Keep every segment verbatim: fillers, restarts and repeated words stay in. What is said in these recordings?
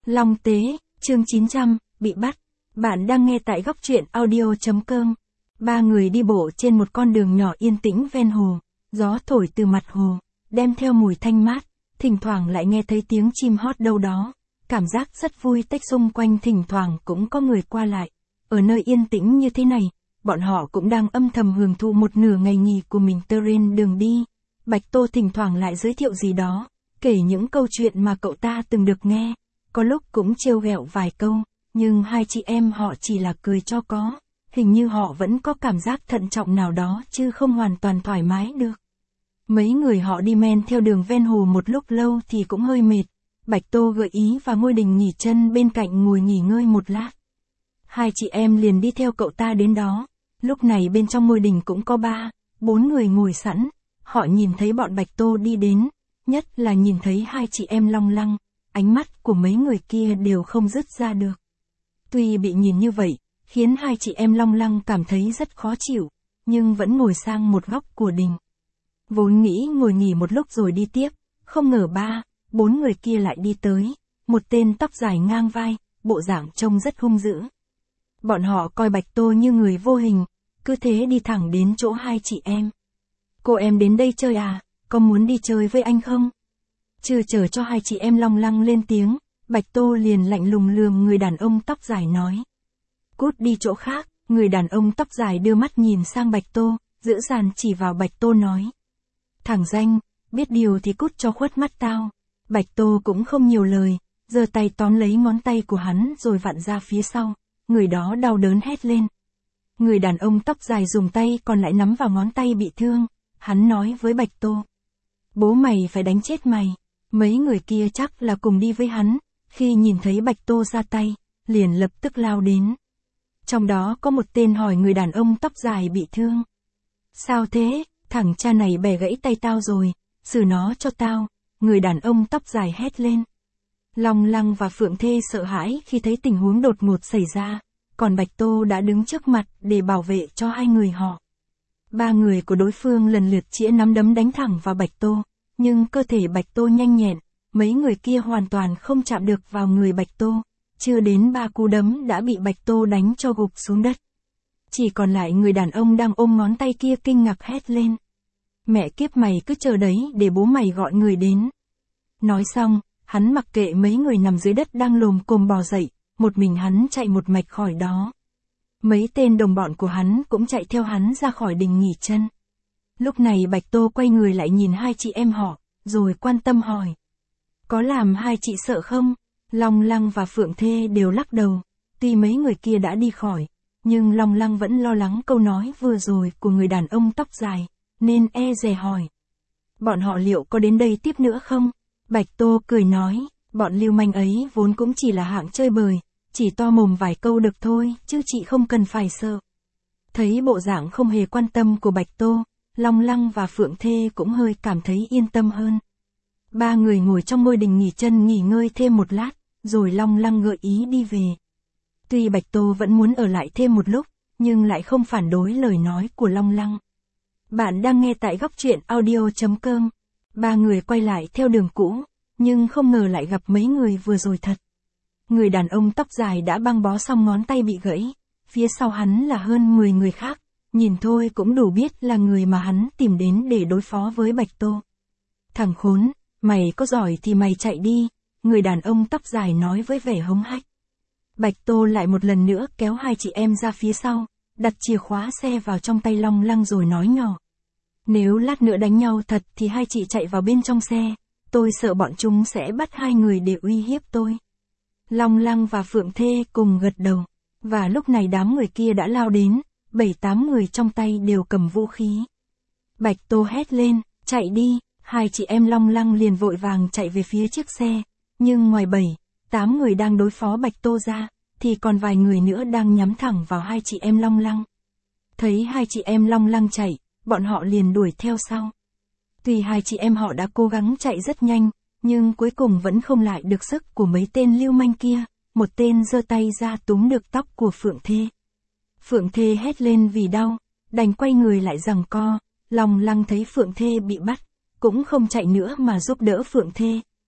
Long Tế, chương chín trăm, bị bắt. Bạn đang nghe tại góc truyện audio chấm com. Ba người đi bộ trên một con đường nhỏ yên tĩnh ven hồ, gió thổi từ mặt hồ, đem theo mùi thanh mát, thỉnh thoảng lại nghe thấy tiếng chim hót đâu đó, cảm giác rất vui tách xung quanh thỉnh thoảng cũng có người qua lại. Ở nơi yên tĩnh như thế này, bọn họ cũng đang âm thầm hưởng thụ một nửa ngày nghỉ của mình. Trên đường đi, Bạch Tô thỉnh thoảng lại giới thiệu gì đó, kể những câu chuyện mà cậu ta từng được nghe, có lúc cũng trêu ghẹo vài câu, nhưng hai chị em họ chỉ là cười cho có, hình như họ vẫn có cảm giác thận trọng nào đó chứ không hoàn toàn thoải mái được. Mấy người họ đi men theo đường ven hồ một lúc lâu thì cũng hơi mệt, Bạch Tô gợi ý và ngôi đình nghỉ chân bên cạnh ngồi nghỉ ngơi một lát. Hai chị em liền đi theo cậu ta đến đó, lúc này bên trong ngôi đình cũng có ba, bốn người ngồi sẵn, họ nhìn thấy bọn Bạch Tô đi đến, nhất là nhìn thấy hai chị em Long Lăng, ánh mắt của mấy người kia đều không dứt ra được. Tuy bị nhìn như vậy, khiến hai chị em Long Lăng cảm thấy rất khó chịu, nhưng vẫn ngồi sang một góc của đình. Vốn nghĩ ngồi nghỉ một lúc rồi đi tiếp, không ngờ ba, bốn người kia lại đi tới, một tên tóc dài ngang vai, bộ dạng trông rất hung dữ. Bọn họ coi Bạch Tô như người vô hình, cứ thế đi thẳng đến chỗ hai chị em. Cô em đến đây chơi à, có muốn đi chơi với anh không? Chưa chờ cho hai chị em Long Lăng lên tiếng, Bạch Tô liền lạnh lùng lườm người đàn ông tóc dài nói. Cút đi chỗ khác, người đàn ông tóc dài đưa mắt nhìn sang Bạch Tô, dữ dằn chỉ vào Bạch Tô nói. Thằng danh, biết điều thì cút cho khuất mắt tao. Bạch Tô cũng không nhiều lời, giơ tay tóm lấy ngón tay của hắn rồi vặn ra phía sau, người đó đau đớn hét lên. Người đàn ông tóc dài dùng tay còn lại nắm vào ngón tay bị thương, hắn nói với Bạch Tô. Bố mày phải đánh chết mày. Mấy người kia chắc là cùng đi với hắn, khi nhìn thấy Bạch Tô ra tay, liền lập tức lao đến. Trong đó có một tên hỏi người đàn ông tóc dài bị thương. Sao thế, thằng cha này bẻ gãy tay tao rồi, xử nó cho tao, người đàn ông tóc dài hét lên. Long Lăng và Phượng Thê sợ hãi khi thấy tình huống đột ngột xảy ra, còn Bạch Tô đã đứng trước mặt để bảo vệ cho hai người họ. Ba người của đối phương lần lượt chĩa nắm đấm đánh thẳng vào Bạch Tô. Nhưng cơ thể Bạch Tô nhanh nhẹn, mấy người kia hoàn toàn không chạm được vào người Bạch Tô, chưa đến ba cú đấm đã bị Bạch Tô đánh cho gục xuống đất. Chỉ còn lại người đàn ông đang ôm ngón tay kia kinh ngạc hét lên. Mẹ kiếp mày cứ chờ đấy để bố mày gọi người đến. Nói xong, hắn mặc kệ mấy người nằm dưới đất đang lồm cồm bò dậy, một mình hắn chạy một mạch khỏi đó. Mấy tên đồng bọn của hắn cũng chạy theo hắn ra khỏi đình nghỉ chân. Lúc này Bạch Tô quay người lại nhìn hai chị em họ, rồi quan tâm hỏi. Có làm hai chị sợ không? Long Lăng và Phượng Thê đều lắc đầu, tuy mấy người kia đã đi khỏi, nhưng Long Lăng vẫn lo lắng câu nói vừa rồi của người đàn ông tóc dài, nên e dè hỏi. Bọn họ liệu có đến đây tiếp nữa không? Bạch Tô cười nói, bọn lưu manh ấy vốn cũng chỉ là hạng chơi bời, chỉ to mồm vài câu được thôi, chứ chị không cần phải sợ. Thấy bộ dạng không hề quan tâm của Bạch Tô, Long Lăng và Phượng Thê cũng hơi cảm thấy yên tâm hơn. Ba người ngồi trong ngôi đình nghỉ chân nghỉ ngơi thêm một lát, rồi Long Lăng gợi ý đi về. Tuy Bạch Tô vẫn muốn ở lại thêm một lúc, nhưng lại không phản đối lời nói của Long Lăng. Bạn đang nghe tại góc truyện audio chấm com. Ba người quay lại theo đường cũ, nhưng không ngờ lại gặp mấy người vừa rồi thật. Người đàn ông tóc dài đã băng bó xong ngón tay bị gãy, phía sau hắn là hơn mười người khác. Nhìn thôi cũng đủ biết là người mà hắn tìm đến để đối phó với Bạch Tô. Thằng khốn, mày có giỏi thì mày chạy đi, người đàn ông tóc dài nói với vẻ hống hách. Bạch Tô lại một lần nữa kéo hai chị em ra phía sau, đặt chìa khóa xe vào trong tay Long Lăng rồi nói nhỏ. Nếu lát nữa đánh nhau thật thì hai chị chạy vào bên trong xe, tôi sợ bọn chúng sẽ bắt hai người để uy hiếp tôi. Long Lăng và Phượng Thê cùng gật đầu, và lúc này đám người kia đã lao đến. Bảy tám người trong tay đều cầm vũ khí. Bạch Tô hét lên, chạy đi, hai chị em Long Lăng liền vội vàng chạy về phía chiếc xe, nhưng ngoài bảy, tám người đang đối phó Bạch Tô ra, thì còn vài người nữa đang nhắm thẳng vào hai chị em Long Lăng. Thấy hai chị em Long Lăng chạy, bọn họ liền đuổi theo sau. Tuy hai chị em họ đã cố gắng chạy rất nhanh, nhưng cuối cùng vẫn không lại được sức của mấy tên lưu manh kia, một tên giơ tay ra túm được tóc của Phượng Thê. Phượng Thê hét lên vì đau, đành quay người lại giằng co, Long Lăng thấy Phượng Thê bị bắt, cũng không chạy nữa mà giúp đỡ Phượng Thê.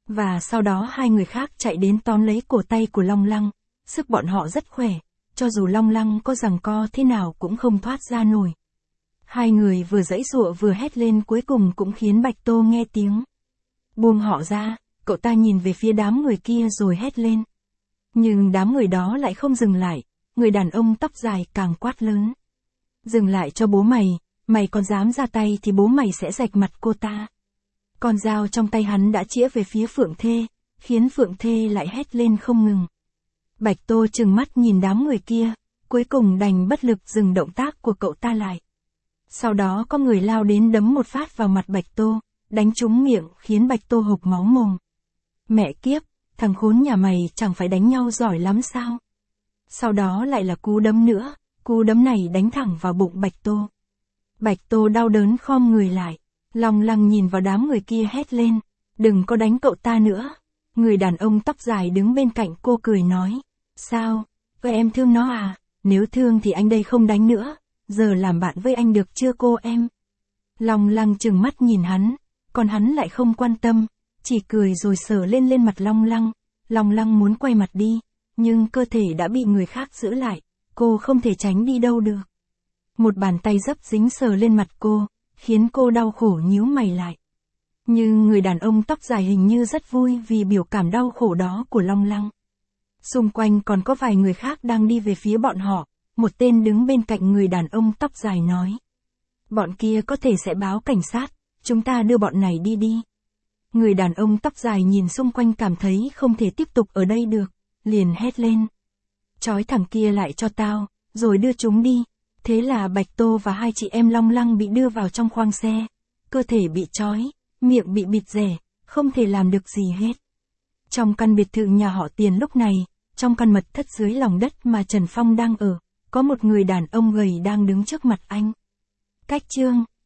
Và sau đó hai người khác chạy đến tóm lấy cổ tay của Long Lăng, sức bọn họ rất khỏe, cho dù Long Lăng có giằng co thế nào cũng không thoát ra nổi. Hai người vừa giãy giụa vừa hét lên cuối cùng cũng khiến Bạch Tô nghe tiếng. Buông họ ra, cậu ta nhìn về phía đám người kia rồi hét lên. Nhưng đám người đó lại không dừng lại, người đàn ông tóc dài càng quát lớn. Dừng lại cho bố mày, mày còn dám ra tay thì bố mày sẽ rạch mặt cô ta. Con dao trong tay hắn đã chĩa về phía Phượng Thê, khiến Phượng Thê lại hét lên không ngừng. Bạch Tô trừng mắt nhìn đám người kia, cuối cùng đành bất lực dừng động tác của cậu ta lại. Sau đó có người lao đến đấm một phát vào mặt Bạch Tô, đánh trúng miệng khiến Bạch Tô hộc máu mồm. Mẹ kiếp, thằng khốn nhà mày chẳng phải đánh nhau giỏi lắm sao? Sau đó lại là cú đấm nữa, cú đấm này đánh thẳng vào bụng Bạch Tô. Bạch Tô đau đớn khom người lại, Long Lăng nhìn vào đám người kia hét lên, đừng có đánh cậu ta nữa. Người đàn ông tóc dài đứng bên cạnh cô cười nói, sao, vậy em thương nó à, nếu thương thì anh đây không đánh nữa, giờ làm bạn với anh được chưa cô em? Long Lăng trừng mắt nhìn hắn, còn hắn lại không quan tâm, chỉ cười rồi sờ lên lên mặt Long Lăng. Long Lăng muốn quay mặt đi, nhưng cơ thể đã bị người khác giữ lại, cô không thể tránh đi đâu được. Một bàn tay dấp dính sờ lên mặt cô, khiến cô đau khổ nhíu mày lại. Nhưng người đàn ông tóc dài hình như rất vui vì biểu cảm đau khổ đó của Long Lăng. Xung quanh còn có vài người khác đang đi về phía bọn họ, một tên đứng bên cạnh người đàn ông tóc dài nói. Bọn kia có thể sẽ báo cảnh sát, chúng ta đưa bọn này đi đi. Người đàn ông tóc dài nhìn xung quanh cảm thấy không thể tiếp tục ở đây được, liền hét lên. Trói thằng kia lại cho tao, rồi đưa chúng đi. Thế là Bạch Tô và hai chị em Long Lăng bị đưa vào trong khoang xe, cơ thể bị trói, miệng bị bịt rẻ, không thể làm được gì hết. Trong căn biệt thự nhà họ Tiền lúc này, trong căn mật thất dưới lòng đất mà Trần Phong đang ở, có một người đàn ông gầy đang đứng trước mặt anh. Cách chương